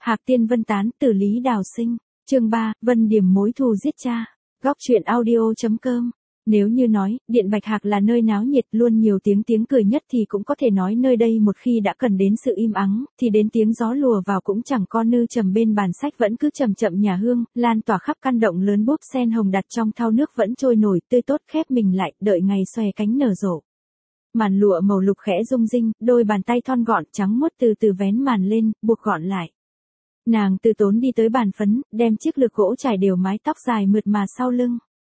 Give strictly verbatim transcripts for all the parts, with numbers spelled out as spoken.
Hạc Tiên Vân tán, Tử Lý Đào Sinh. Chương ba, Vân Điềm mối thù giết cha. Góc truyện audio chấm com. Nếu như nói, Điện Bạch Hạc là nơi náo nhiệt luôn nhiều tiếng tiếng cười nhất thì cũng có thể nói nơi đây một khi đã cần đến sự im ắng, thì đến tiếng gió lùa vào cũng chẳng con nư trầm bên bàn sách vẫn cứ chậm chậm nhà hương, lan tỏa khắp căn động lớn búp sen hồng đặt trong thau nước vẫn trôi nổi tươi tốt khép mình lại, đợi ngày xòe cánh nở rộ. Màn lụa màu lục khẽ rung rinh, đôi bàn tay thon gọn trắng muốt từ từ vén màn lên, buộc gọn lại. Nàng từ tốn đi tới bàn phấn, đem chiếc lược gỗ trải đều mái tóc dài mượt mà sau lưng.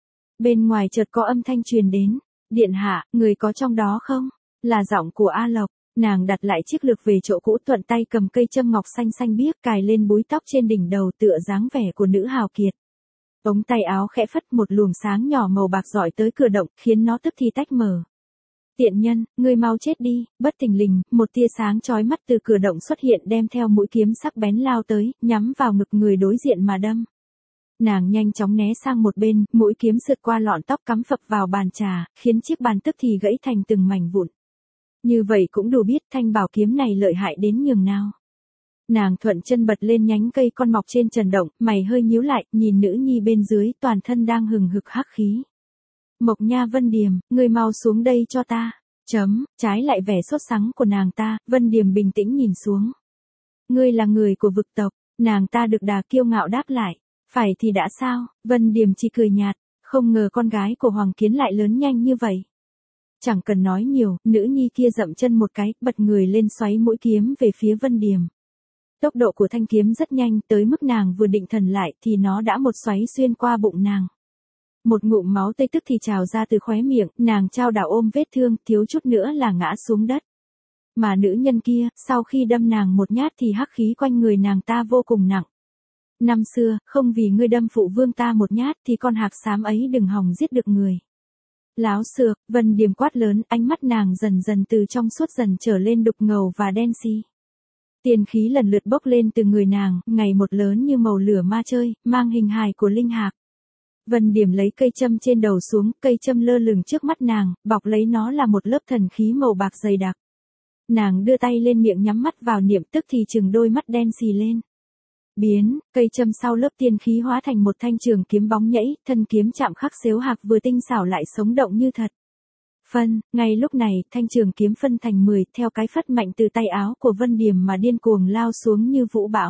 Bên ngoài chợt có âm thanh truyền đến, điện hạ, người có trong đó không? Là giọng của A Lộc. Nàng đặt lại chiếc lược về chỗ cũ, thuận tay cầm cây châm ngọc xanh xanh biếc cài lên búi tóc trên đỉnh đầu tựa dáng vẻ của nữ hào kiệt. Ống tay áo khẽ phất, một luồng sáng nhỏ màu bạc rọi tới cửa động, khiến nó tức thì tách mở. Tiện nhân, ngươi mau chết đi. Bất thình lình, một tia sáng chói mắt từ cửa động xuất hiện đem theo mũi kiếm sắc bén lao tới, nhắm vào ngực người đối diện mà đâm. Nàng nhanh chóng né sang một bên, mũi kiếm sượt qua lọn tóc cắm phập vào bàn trà, khiến chiếc bàn tức thì gãy thành từng mảnh vụn. Như vậy cũng đủ biết thanh bảo kiếm này lợi hại đến nhường nào. Nàng thuận chân bật lên nhánh cây con mọc trên trần động, mày hơi nhíu lại, nhìn nữ nhi bên dưới, toàn thân đang hừng hực hắc khí. Mộc Nha Vân Điềm, ngươi mau xuống đây cho ta. Chấm, trái lại vẻ sốt sắng của nàng ta, Vân Điềm bình tĩnh nhìn xuống. Ngươi là người của vực tộc, nàng ta được đà kiêu ngạo đáp lại. Phải thì đã sao? Vân Điềm chỉ cười nhạt, không ngờ con gái của Hoàng Kiến lại lớn nhanh như vậy. Chẳng cần nói nhiều, nữ nhi kia dậm chân một cái, bật người lên xoáy mũi kiếm về phía Vân Điềm. Tốc độ của thanh kiếm rất nhanh, tới mức nàng vừa định thần lại thì nó đã một xoáy xuyên qua bụng nàng. Một ngụm máu tươi tức thì trào ra từ khóe miệng, nàng chao đảo ôm vết thương, thiếu chút nữa là ngã xuống đất. Mà nữ nhân kia, sau khi đâm nàng một nhát thì hắc khí quanh người nàng ta vô cùng nặng. Năm xưa, không vì ngươi đâm phụ vương ta một nhát thì con hạc xám ấy đừng hòng giết được người. Láo xược, Vân Điềm quát lớn, ánh mắt nàng dần dần từ trong suốt dần trở lên đục ngầu và đen xi. Tiền khí lần lượt bốc lên từ người nàng, ngày một lớn như màu lửa ma chơi, mang hình hài của linh hạc. Vân Điềm lấy cây châm trên đầu xuống, cây châm lơ lửng trước mắt nàng, bọc lấy nó là một lớp thần khí màu bạc dày đặc. Nàng đưa tay lên miệng nhắm mắt vào niệm, tức thì trừng đôi mắt đen xì lên. Biến, cây châm sau lớp tiên khí hóa thành một thanh trường kiếm bóng nhảy, thân kiếm chạm khắc xếu hạc vừa tinh xảo lại sống động như thật. Phân, ngay lúc này, thanh trường kiếm phân thành mười, theo cái phất mạnh từ tay áo của Vân Điềm mà điên cuồng lao xuống như vũ bão.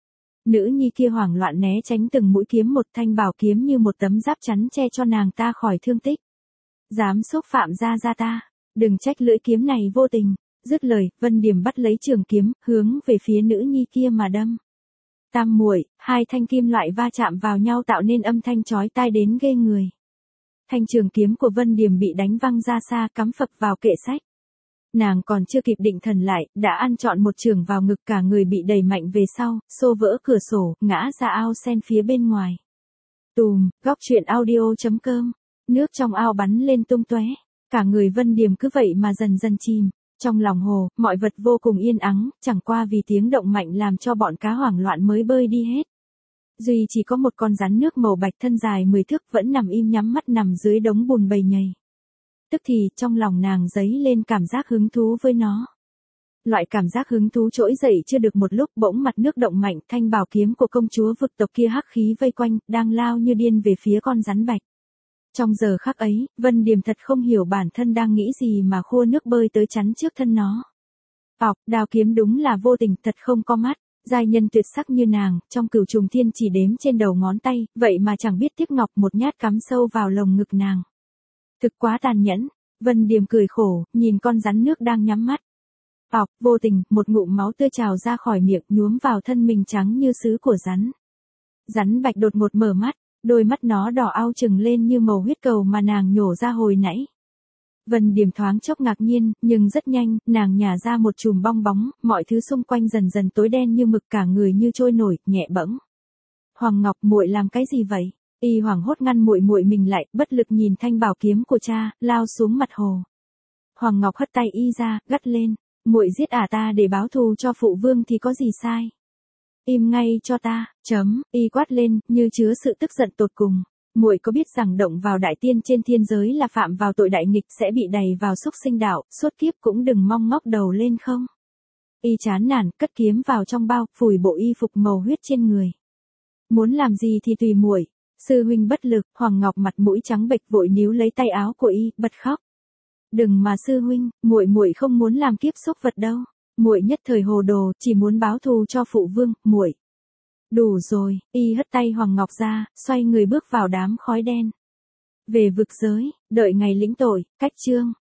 Nữ nhi kia hoảng loạn né tránh từng mũi kiếm, một thanh bảo kiếm như một tấm giáp chắn che cho nàng ta khỏi thương tích. Dám xúc phạm gia gia ta, đừng trách lưỡi kiếm này vô tình. Dứt lời, Vân Điềm bắt lấy trường kiếm, hướng về phía nữ nhi kia mà đâm. Tam muội, hai thanh kim loại va chạm vào nhau tạo nên âm thanh chói tai đến ghê người. Thanh trường kiếm của Vân Điềm bị đánh văng ra xa, cắm phập vào kệ sách. Nàng còn chưa kịp định thần lại, đã ăn trọn một chưởng vào ngực, cả người bị đẩy mạnh về sau, xô vỡ cửa sổ, ngã ra ao sen phía bên ngoài. Tùm, góc truyện audio chấm com. Nước trong ao bắn lên tung tóe, cả người Vân Điềm cứ vậy mà dần dần chìm. Trong lòng hồ, mọi vật vô cùng yên ắng, chẳng qua vì tiếng động mạnh làm cho bọn cá hoảng loạn mới bơi đi hết. Duy chỉ có một con rắn nước màu bạch thân dài mười thước vẫn nằm im nhắm mắt nằm dưới đống bùn bầy nhầy. Tức thì, trong lòng nàng dấy lên cảm giác hứng thú với nó. Loại cảm giác hứng thú trỗi dậy chưa được một lúc, bỗng mặt nước động mạnh, thanh bảo kiếm của công chúa vực tộc kia hắc khí vây quanh, đang lao như điên về phía con rắn bạch. Trong giờ khắc ấy, Vân Điềm thật không hiểu bản thân đang nghĩ gì mà khua nước bơi tới chắn trước thân nó. Ọc, đao kiếm đúng là vô tình, thật không có mắt. Giai nhân tuyệt sắc như nàng, trong cửu trùng thiên chỉ đếm trên đầu ngón tay, vậy mà chẳng biết tiếc ngọc một nhát cắm sâu vào lồng ngực nàng. Thực quá tàn nhẫn. Vân Điềm cười khổ, nhìn con rắn nước đang nhắm mắt. Ọc, vô tình, một ngụm máu tươi trào ra khỏi miệng, nhuốm vào thân mình trắng như sứ của rắn. Rắn bạch đột ngột mở mắt. Đôi mắt nó đỏ ao trừng lên như màu huyết cầu mà nàng nhổ ra hồi nãy. Vân Điềm thoáng chốc ngạc nhiên, nhưng rất nhanh, nàng nhả ra một chùm bong bóng, mọi thứ xung quanh dần dần tối đen như mực, cả người như trôi nổi, nhẹ bẫng. Hoàng Ngọc, muội làm cái gì vậy? Y hoảng hốt ngăn muội muội mình lại, bất lực nhìn thanh bảo kiếm của cha, lao xuống mặt hồ. Hoàng Ngọc hất tay y ra, gắt lên, muội giết ả ta để báo thù cho phụ vương thì có gì sai? Im ngay cho ta, chấm, y quát lên, như chứa sự tức giận tột cùng. Muội có biết rằng động vào đại tiên trên thiên giới là phạm vào tội đại nghịch, sẽ bị đày vào súc sinh đạo, suốt kiếp cũng đừng mong ngóc đầu lên không? Y chán nản, cất kiếm vào trong bao, phủi bộ y phục màu huyết trên người. Muốn làm gì thì tùy muội. Sư huynh bất lực, Hoàng Ngọc mặt mũi trắng bệch vội níu lấy tay áo của y, bật khóc. Đừng mà sư huynh, muội muội không muốn làm kiếp xúc vật đâu. Muội nhất thời hồ đồ, chỉ muốn báo thù cho phụ vương, muội. Đủ rồi, y hất tay Hoàng Ngọc ra, xoay người bước vào đám khói đen. Về vực giới, đợi ngày lĩnh tội, cách chương.